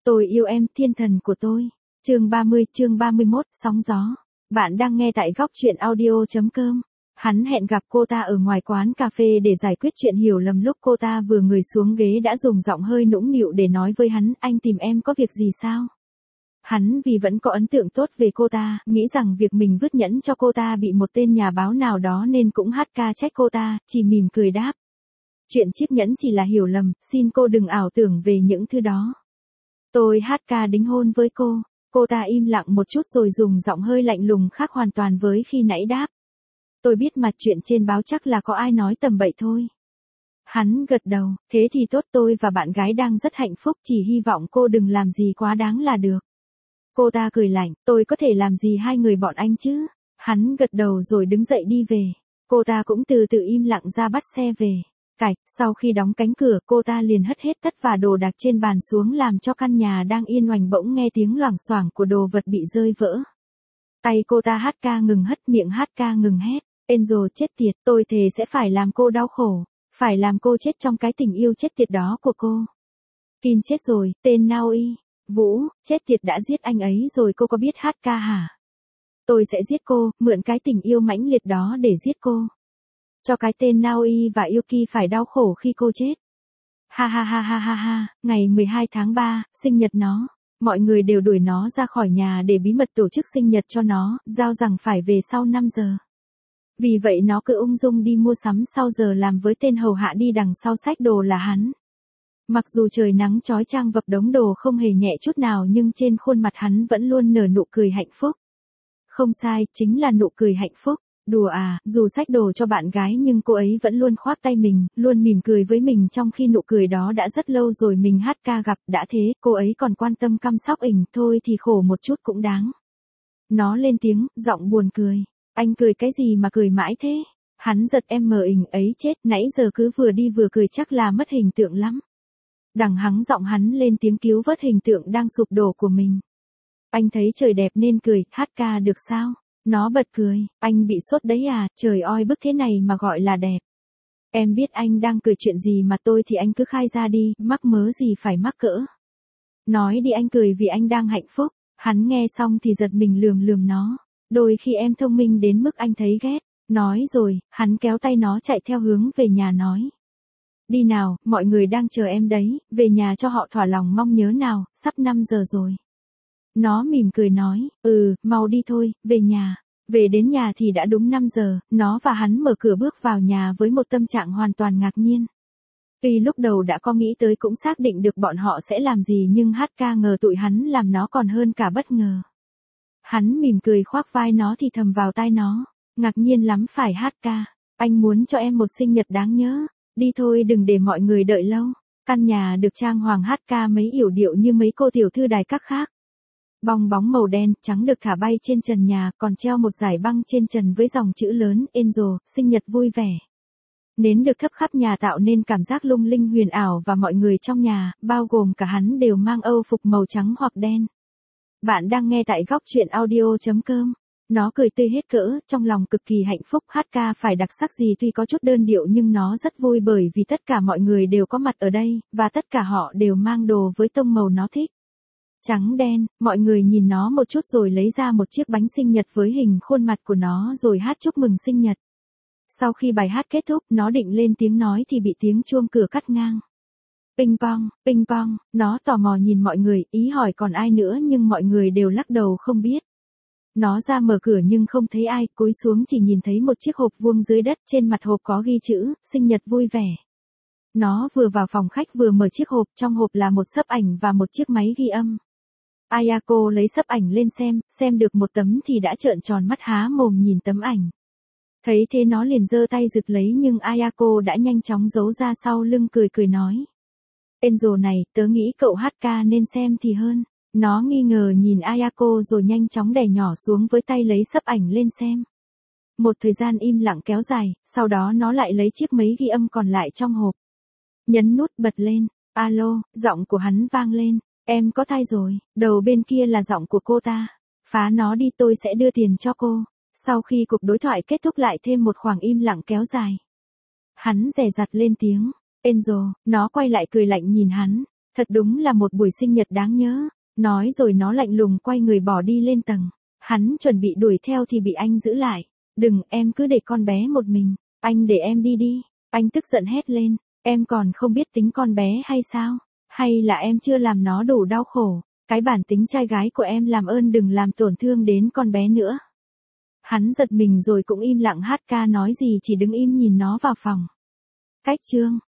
Tôi yêu em, thiên thần của tôi. Chương 30, chương 31, sóng gió. Bạn đang nghe tại góc truyện audio.com. Hắn hẹn gặp cô ta ở ngoài quán cà phê để giải quyết chuyện hiểu lầm. Lúc cô ta vừa ngồi xuống ghế đã dùng giọng hơi nũng nịu để nói với hắn, anh tìm em có việc gì sao? Hắn vì vẫn có ấn tượng tốt về cô ta, nghĩ rằng việc mình vứt nhẫn cho cô ta bị một tên nhà báo nào đó nên cũng hát ca trách cô ta, chỉ mỉm cười đáp. Chuyện chiếc nhẫn chỉ là hiểu lầm, xin cô đừng ảo tưởng về những thứ đó. Tôi hát ca đính hôn với cô ta im lặng một chút rồi dùng giọng hơi lạnh lùng khác hoàn toàn với khi nãy đáp. Tôi biết mà chuyện trên báo chắc là có ai nói tầm bậy thôi. Hắn gật đầu, thế thì tốt, tôi và bạn gái đang rất hạnh phúc, chỉ hy vọng cô đừng làm gì quá đáng là được. Cô ta cười lạnh, tôi có thể làm gì hai người bọn anh chứ? Hắn gật đầu rồi đứng dậy đi về. Cô ta cũng từ từ im lặng ra bắt xe về. Sau khi đóng cánh cửa, cô ta liền hất hết tất và đồ đạc trên bàn xuống làm cho căn nhà đang yên oành bỗng nghe tiếng loảng xoảng của đồ vật bị rơi vỡ. Tay cô ta hát ca ngừng hất, miệng hát ca ngừng hét. Angel chết tiệt, tôi thề sẽ phải làm cô đau khổ. Phải làm cô chết trong cái tình yêu chết tiệt đó của cô. Kim chết rồi, tên Naoi. Vũ, chết tiệt đã giết anh ấy rồi, cô có biết hát ca hả? Tôi sẽ giết cô, mượn cái tình yêu mãnh liệt đó để giết cô. Cho cái tên Naoi và Yuki phải đau khổ khi cô chết. Ha ha ha ha ha ha, ngày 12 tháng 3, sinh nhật nó. Mọi người đều đuổi nó ra khỏi nhà để bí mật tổ chức sinh nhật cho nó, giao rằng phải về sau 5 giờ. Vì vậy nó cứ ung dung đi mua sắm sau giờ làm với tên hầu hạ đi đằng sau xách đồ là hắn. Mặc dù trời nắng chói chang vập đống đồ không hề nhẹ chút nào nhưng trên khuôn mặt hắn vẫn luôn nở nụ cười hạnh phúc. Không sai, chính là nụ cười hạnh phúc. Đùa à, dù xách đồ cho bạn gái nhưng cô ấy vẫn luôn khoác tay mình, luôn mỉm cười với mình trong khi nụ cười đó đã rất lâu rồi mình hát ca gặp, đã thế, cô ấy còn quan tâm chăm sóc ỉnh, thôi thì khổ một chút cũng đáng. Nó lên tiếng, giọng buồn cười. Anh cười cái gì mà cười mãi thế? Hắn giật em mờ ỉnh ấy chết, nãy giờ cứ vừa đi vừa cười chắc là mất hình tượng lắm. Đằng hắng giọng hắn lên tiếng cứu vớt hình tượng đang sụp đổ của mình. Anh thấy trời đẹp nên cười, hát ca được sao? Nó bật cười, anh bị sốt đấy à, trời oi bức thế này mà gọi là đẹp. Em biết anh đang cười chuyện gì mà tôi thì anh cứ khai ra đi, mắc mớ gì phải mắc cỡ. Nói đi, anh cười vì anh đang hạnh phúc. Hắn nghe xong thì giật mình lườm nó. Đôi khi em thông minh đến mức anh thấy ghét. Nói rồi, hắn kéo tay nó chạy theo hướng về nhà nói. Đi nào, mọi người đang chờ em đấy, về nhà cho họ thỏa lòng mong nhớ nào, sắp 5 giờ rồi. Nó mỉm cười nói, mau đi thôi, về nhà. Về đến nhà thì đã đúng 5 giờ, nó và hắn mở cửa bước vào nhà với một tâm trạng hoàn toàn ngạc nhiên. Tuy lúc đầu đã có nghĩ tới cũng xác định được bọn họ sẽ làm gì nhưng hát ca ngờ tụi hắn làm nó còn hơn cả bất ngờ. Hắn mỉm cười khoác vai nó thì thầm vào tai nó, ngạc nhiên lắm phải hát ca, anh muốn cho em một sinh nhật đáng nhớ, đi thôi đừng để mọi người đợi lâu. Căn nhà được trang hoàng hát ca mấy yểu điệu như mấy cô tiểu thư đài các khác. Bong bóng màu đen, trắng được thả bay trên trần nhà, còn treo một dải băng trên trần với dòng chữ lớn, Angel, sinh nhật vui vẻ. Nến được thắp khắp nhà tạo nên cảm giác lung linh huyền ảo và mọi người trong nhà, bao gồm cả hắn đều mang âu phục màu trắng hoặc đen. Bạn đang nghe tại góc truyện audio.com. Nó cười tươi hết cỡ, trong lòng cực kỳ hạnh phúc, hát ca phải đặc sắc gì tuy có chút đơn điệu nhưng nó rất vui bởi vì tất cả mọi người đều có mặt ở đây, và tất cả họ đều mang đồ với tông màu nó thích. Trắng đen, mọi người nhìn nó một chút rồi lấy ra một chiếc bánh sinh nhật với hình khuôn mặt của nó rồi hát chúc mừng sinh nhật. Sau khi bài hát kết thúc, nó định lên tiếng nói thì bị tiếng chuông cửa cắt ngang. Ping pong, nó tò mò nhìn mọi người, ý hỏi còn ai nữa nhưng mọi người đều lắc đầu không biết. Nó ra mở cửa nhưng không thấy ai, cúi xuống chỉ nhìn thấy một chiếc hộp vuông dưới đất, trên mặt hộp có ghi chữ, sinh nhật vui vẻ. Nó vừa vào phòng khách vừa mở chiếc hộp, trong hộp là một xấp ảnh và một chiếc máy ghi âm. Ayako lấy xấp ảnh lên xem được một tấm thì đã trợn tròn mắt há mồm nhìn tấm ảnh. Thấy thế nó liền giơ tay giật lấy nhưng Ayako đã nhanh chóng giấu ra sau lưng cười nói. Angel này, tớ nghĩ cậu hát ca nên xem thì hơn. Nó nghi ngờ nhìn Ayako rồi nhanh chóng đè nhỏ xuống với tay lấy xấp ảnh lên xem. Một thời gian im lặng kéo dài, sau đó nó lại lấy chiếc máy ghi âm còn lại trong hộp. Nhấn nút bật lên, alo, giọng của hắn vang lên, em có thai rồi, đầu bên kia là giọng của cô ta. Phá nó đi, tôi sẽ đưa tiền cho cô. Sau khi cuộc đối thoại kết thúc lại thêm một khoảng im lặng kéo dài. Hắn dè dặt lên tiếng, Angel, nó quay lại cười lạnh nhìn hắn. Thật đúng là một buổi sinh nhật đáng nhớ. Nói rồi nó lạnh lùng quay người bỏ đi lên tầng. Hắn chuẩn bị đuổi theo thì bị anh giữ lại. Đừng, em cứ để con bé một mình. Anh để em đi đi. Anh tức giận hét lên. Em còn không biết tính con bé hay sao? Hay là em chưa làm nó đủ đau khổ? Cái bản tính trai gái của em làm ơn đừng làm tổn thương đến con bé nữa. Hắn giật mình rồi cũng im lặng hát ca nói gì chỉ đứng im nhìn nó vào phòng. Cách chương